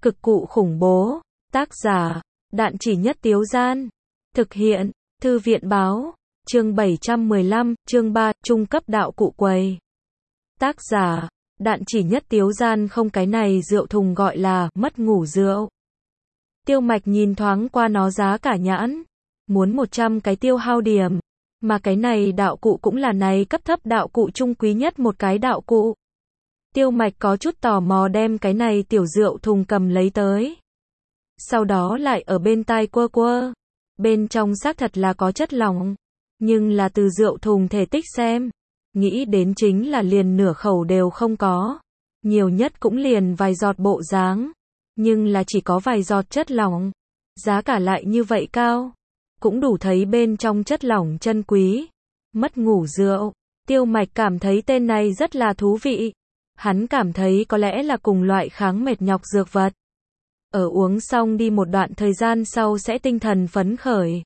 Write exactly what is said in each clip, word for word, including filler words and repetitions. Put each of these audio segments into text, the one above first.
Cực cụ khủng bố. Tác giả, Đạn Chỉ Nhất Tiếu Gian. Thực hiện, Thư viện Báo. Chương bảy trăm mười lăm, chương ba, trung cấp đạo cụ quầy. Tác giả, Đạn Chỉ Nhất Tiếu Gian. Không, cái này rượu thùng gọi là mất ngủ rượu. Tiêu Mạch nhìn thoáng qua nó, giá cả nhãn muốn một trăm cái tiêu hao điểm, mà cái này đạo cụ cũng là này cấp thấp đạo cụ trung quý nhất một cái đạo cụ. Tiêu Mạch có chút tò mò đem cái này tiểu rượu thùng cầm lấy tới. Sau đó lại ở bên tai quơ quơ. Bên trong xác thật là có chất lỏng, nhưng là từ rượu thùng thể tích xem, nghĩ đến chính là liền nửa khẩu đều không có. Nhiều nhất cũng liền vài giọt bộ dáng, nhưng là chỉ có vài giọt chất lỏng. Giá cả lại như vậy cao, cũng đủ thấy bên trong chất lỏng chân quý. Mất ngủ rượu. Tiêu Mạch cảm thấy tên này rất là thú vị. Hắn cảm thấy có lẽ là cùng loại kháng mệt nhọc dược vật. Ở uống xong đi một đoạn thời gian sau sẽ tinh thần phấn khởi.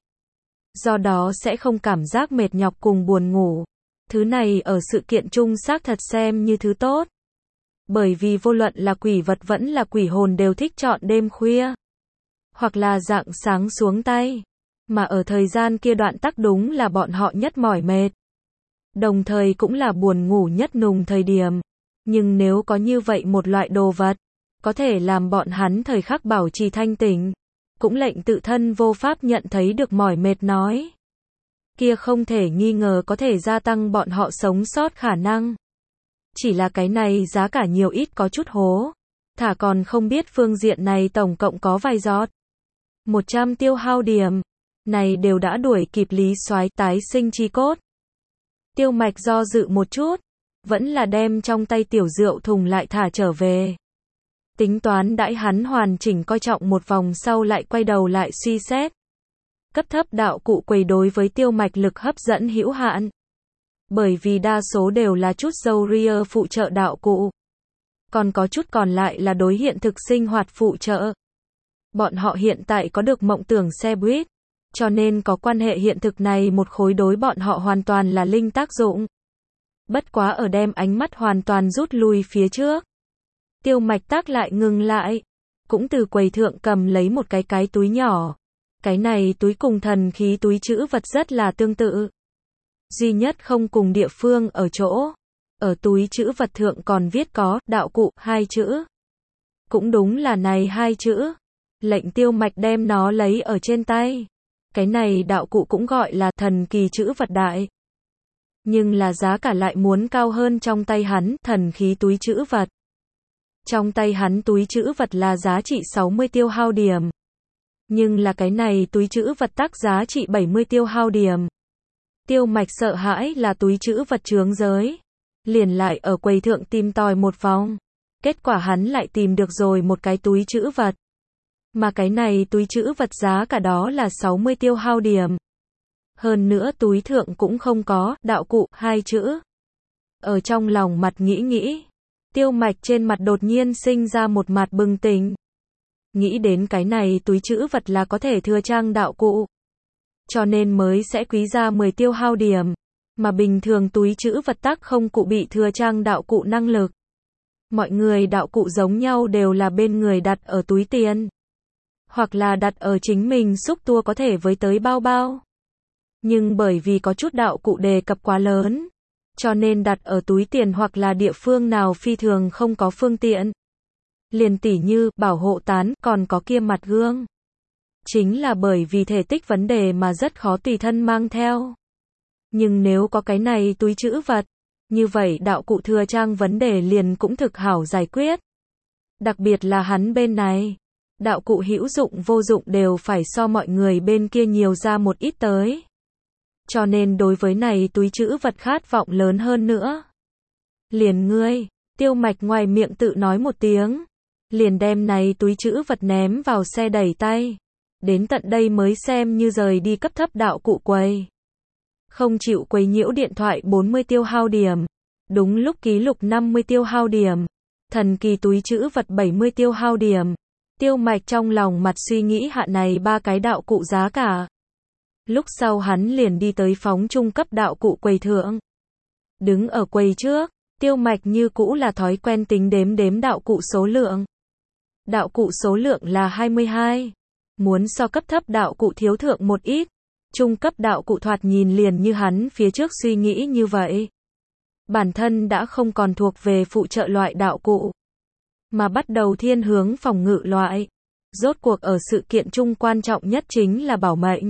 Do đó sẽ không cảm giác mệt nhọc cùng buồn ngủ. Thứ này ở sự kiện chung xác thật xem như thứ tốt. Bởi vì vô luận là quỷ vật vẫn là quỷ hồn đều thích chọn đêm khuya, hoặc là rạng sáng xuống tay. Mà ở thời gian kia đoạn tắc đúng là bọn họ nhất mỏi mệt, đồng thời cũng là buồn ngủ nhất nùng thời điểm. Nhưng nếu có như vậy một loại đồ vật, có thể làm bọn hắn thời khắc bảo trì thanh tỉnh, cũng lệnh tự thân vô pháp nhận thấy được mỏi mệt nói, kia không thể nghi ngờ có thể gia tăng bọn họ sống sót khả năng. Chỉ là cái này giá cả nhiều ít có chút hố, thả còn không biết phương diện này tổng cộng có vài giọt. một trăm tiêu hao điểm, này đều đã đuổi kịp Lý Soái tái sinh chi cốt. Tiêu Mạch do dự một chút, vẫn là đem trong tay tiểu rượu thùng lại thả trở về. Tính toán đãi hắn hoàn chỉnh coi trọng một vòng sau lại quay đầu lại suy xét. Cấp thấp đạo cụ quầy đối với Tiêu Mạch lực hấp dẫn hữu hạn. Bởi vì đa số đều là chút dâu ria phụ trợ đạo cụ. Còn có chút còn lại là đối hiện thực sinh hoạt phụ trợ. Bọn họ hiện tại có được mộng tưởng xe buýt, cho nên có quan hệ hiện thực này một khối đối bọn họ hoàn toàn là linh tác dụng. Bất quá ở đem ánh mắt hoàn toàn rút lui phía trước, Tiêu Mạch tác lại ngừng lại, cũng từ quầy thượng cầm lấy một cái cái túi nhỏ. Cái này túi cùng thần khí túi trữ vật rất là tương tự. Duy nhất không cùng địa phương ở chỗ, ở túi trữ vật thượng còn viết có đạo cụ hai chữ. Cũng đúng là này hai chữ. Lệnh Tiêu Mạch đem nó lấy ở trên tay. Cái này đạo cụ cũng gọi là thần kỳ trữ vật đại. Nhưng là giá cả lại muốn cao hơn trong tay hắn, thần khí túi trữ vật. Trong tay hắn túi trữ vật là giá trị sáu mươi tiêu hao điểm. Nhưng là cái này túi trữ vật tác giá trị bảy mươi tiêu hao điểm. Tiêu Mạch sợ hãi là túi trữ vật chướng giới. Liền lại ở quầy thượng tìm tòi một vòng. Kết quả hắn lại tìm được rồi một cái túi trữ vật. Mà cái này túi trữ vật giá cả đó là sáu mươi tiêu hao điểm. Hơn nữa túi thượng cũng không có đạo cụ hai chữ. Ở trong lòng mặt nghĩ nghĩ, Tiêu Mạch trên mặt đột nhiên sinh ra một mặt bừng tỉnh. Nghĩ đến cái này túi trữ vật là có thể thừa trang đạo cụ, cho nên mới sẽ quý ra mười tiêu hao điểm. Mà bình thường túi trữ vật tắc không cụ bị thừa trang đạo cụ năng lực. Mọi người đạo cụ giống nhau đều là bên người đặt ở túi tiền, hoặc là đặt ở chính mình xúc tua có thể với tới bao bao. Nhưng bởi vì có chút đạo cụ đề cập quá lớn, cho nên đặt ở túi tiền hoặc là địa phương nào phi thường không có phương tiện. Liền tỉ như bảo hộ tán, còn có kia mặt gương. Chính là bởi vì thể tích vấn đề mà rất khó tùy thân mang theo. Nhưng nếu có cái này túi trữ vật, như vậy đạo cụ thừa trang vấn đề liền cũng thực hảo giải quyết. Đặc biệt là hắn bên này, đạo cụ hữu dụng vô dụng đều phải so mọi người bên kia nhiều ra một ít tới. Cho nên đối với này túi trữ vật khát vọng lớn hơn nữa. Liền ngươi, Tiêu Mạch ngoài miệng tự nói một tiếng, liền đem này túi trữ vật ném vào xe đẩy tay. Đến tận đây mới xem như rời đi cấp thấp đạo cụ quầy. Không chịu quấy nhiễu điện thoại bốn mươi tiêu hao điểm. Đúng lúc ký lục năm mươi tiêu hao điểm. Thần kỳ túi trữ vật bảy mươi tiêu hao điểm. Tiêu Mạch trong lòng mặt suy nghĩ hạ này ba cái đạo cụ giá cả. Lúc sau hắn liền đi tới phóng trung cấp đạo cụ quầy thượng. Đứng ở quầy trước, Tiêu Mạch như cũ là thói quen tính đếm đếm đạo cụ số lượng. Đạo cụ số lượng là hai mươi hai. Muốn so cấp thấp đạo cụ thiếu thượng một ít. Trung cấp đạo cụ thoạt nhìn liền như hắn phía trước suy nghĩ như vậy. Bản thân đã không còn thuộc về phụ trợ loại đạo cụ, mà bắt đầu thiên hướng phòng ngự loại. Rốt cuộc ở sự kiện chung quan trọng nhất chính là bảo mệnh.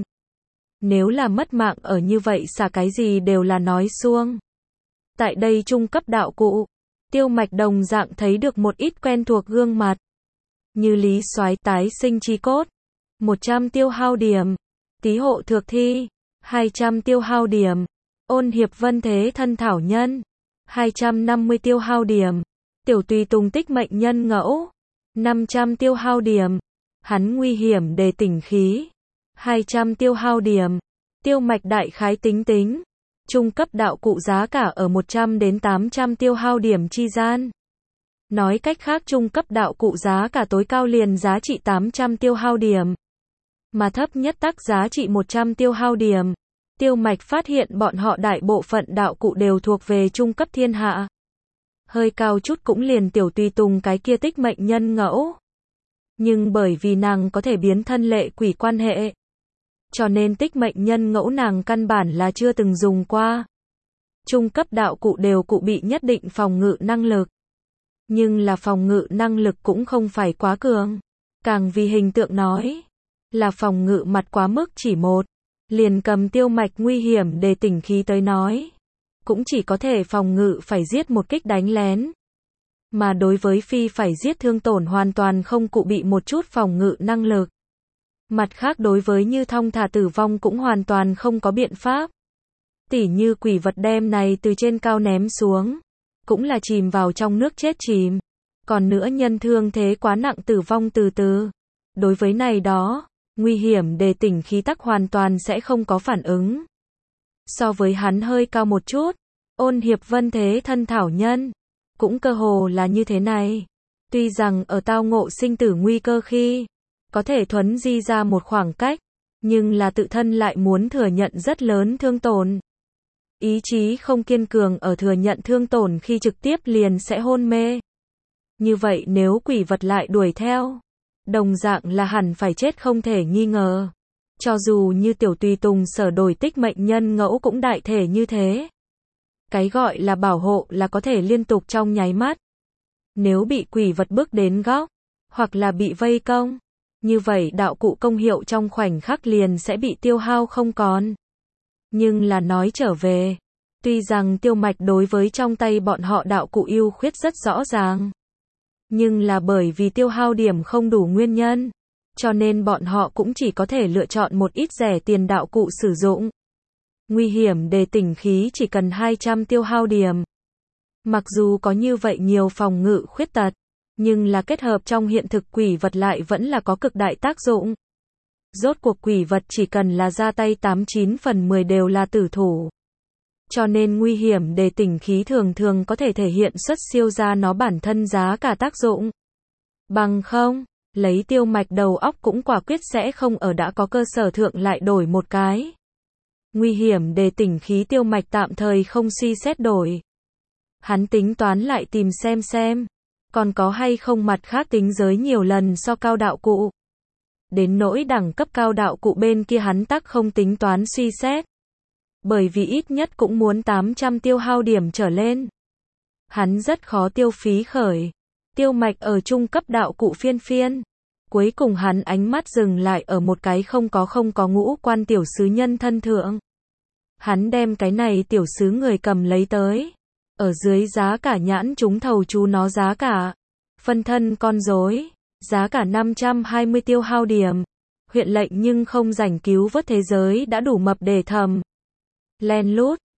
Nếu là mất mạng ở như vậy xả cái gì đều là nói suông. Tại đây trung cấp đạo cụ, Tiêu Mạch đồng dạng thấy được một ít quen thuộc gương mặt. Như Lý Soái tái sinh chi cốt, một trăm tiêu hao điểm. Tý hộ thược thi, hai trăm tiêu hao điểm. Ôn hiệp vân thế thân thảo nhân, hai trăm năm mươi tiêu hao điểm. Tiểu tùy tùng tích mệnh nhân ngẫu, năm trăm tiêu hao điểm. Hắn nguy hiểm đề tỉnh khí, hai trăm tiêu hao điểm. Tiêu Mạch đại khái tính tính, trung cấp đạo cụ giá cả ở một trăm đến tám trăm tiêu hao điểm chi gian. Nói cách khác trung cấp đạo cụ giá cả tối cao liền giá trị tám trăm tiêu hao điểm, mà thấp nhất tắc giá trị một trăm tiêu hao điểm. Tiêu Mạch phát hiện bọn họ đại bộ phận đạo cụ đều thuộc về trung cấp thiên hạ. Hơi cao chút cũng liền tiểu tùy tùng cái kia tích mệnh nhân ngẫu. Nhưng bởi vì nàng có thể biến thân lệ quỷ quan hệ, cho nên tích mệnh nhân ngẫu nàng căn bản là chưa từng dùng qua. Trung cấp đạo cụ đều cụ bị nhất định phòng ngự năng lực. Nhưng là phòng ngự năng lực cũng không phải quá cường. Càng vì hình tượng nói, là phòng ngự mặt quá mức chỉ một. Liền cầm Tiêu Mạch nguy hiểm để tỉnh khí tới nói, cũng chỉ có thể phòng ngự phải giết một kích đánh lén. Mà đối với phi phải giết thương tổn hoàn toàn không cụ bị một chút phòng ngự năng lực. Mặt khác đối với như thong thả tử vong cũng hoàn toàn không có biện pháp. Tỉ như quỷ vật đem này từ trên cao ném xuống, cũng là chìm vào trong nước chết chìm. Còn nữa nhân thương thế quá nặng tử vong từ từ. Đối với này đó, nguy hiểm đề tỉnh khí tắc hoàn toàn sẽ không có phản ứng. So với hắn hơi cao một chút, ôn hiệp vân thế thân thảo nhân, cũng cơ hồ là như thế này. Tuy rằng ở tao ngộ sinh tử nguy cơ khi, có thể thuấn di ra một khoảng cách, nhưng là tự thân lại muốn thừa nhận rất lớn thương tổn. Ý chí không kiên cường ở thừa nhận thương tổn khi trực tiếp liền sẽ hôn mê. Như vậy nếu quỷ vật lại đuổi theo, đồng dạng là hẳn phải chết không thể nghi ngờ. Cho dù như tiểu tùy tùng sở đổi tích mệnh nhân ngẫu cũng đại thể như thế. Cái gọi là bảo hộ là có thể liên tục trong nháy mắt. Nếu bị quỷ vật bước đến góc, hoặc là bị vây công, như vậy đạo cụ công hiệu trong khoảnh khắc liền sẽ bị tiêu hao không còn. Nhưng là nói trở về, tuy rằng Tiêu Mạch đối với trong tay bọn họ đạo cụ ưu khuyết rất rõ ràng, nhưng là bởi vì tiêu hao điểm không đủ nguyên nhân, cho nên bọn họ cũng chỉ có thể lựa chọn một ít rẻ tiền đạo cụ sử dụng. Nguy hiểm đề tỉnh khí chỉ cần hai trăm tiêu hao điểm. Mặc dù có như vậy nhiều phòng ngự khuyết tật, nhưng là kết hợp trong hiện thực quỷ vật lại vẫn là có cực đại tác dụng. Rốt cuộc quỷ vật chỉ cần là ra tay tám chín phần mười đều là tử thủ. Cho nên nguy hiểm đề tỉnh khí thường thường có thể thể hiện xuất siêu ra nó bản thân giá cả tác dụng. Bằng không, lấy Tiêu Mạch đầu óc cũng quả quyết sẽ không ở đã có cơ sở thượng lại đổi một cái. Nguy hiểm đề tỉnh khí Tiêu Mạch tạm thời không suy xét đổi. Hắn tính toán lại tìm xem xem, còn có hay không mặt khác tính giới nhiều lần so cao đạo cụ. Đến nỗi đẳng cấp cao đạo cụ bên kia hắn tắc không tính toán suy xét. Bởi vì ít nhất cũng muốn tám trăm tiêu hao điểm trở lên. Hắn rất khó tiêu phí khởi. Tiêu Mạch ở trung cấp đạo cụ phiên phiên. Cuối cùng hắn ánh mắt dừng lại ở một cái không có không có ngũ quan tiểu sứ nhân thân thượng. Hắn đem cái này tiểu sứ người cầm lấy tới. Ở dưới giá cả nhãn chúng thầu chú nó giá cả. Phân thân con rối. Giá cả năm trăm hai mươi tiêu hao điểm. Huyện lệnh nhưng không rảnh cứu vớt thế giới đã đủ mập để thầm. Len lút.